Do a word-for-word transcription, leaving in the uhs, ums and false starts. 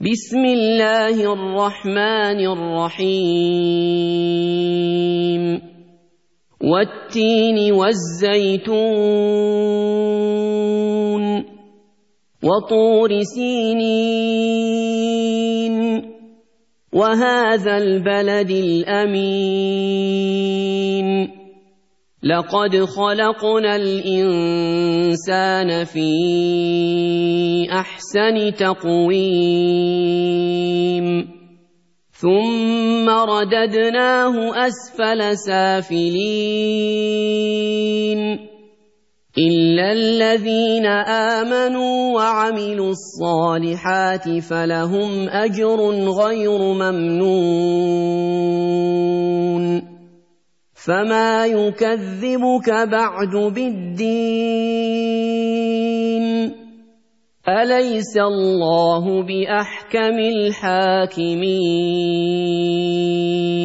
بسم الله الرحمن الرحيم والتين والزيتون وطور سينين وهذا البلد الأمين لقد خلقنا الإنسان في أحسن تقويم ثم رددناه أسفل سافلين إلا الذين آمنوا وعملوا الصالحات فلهم أجر غير ممنون فما يكذبك بعد بالدين أليس الله بأحكم الحاكمين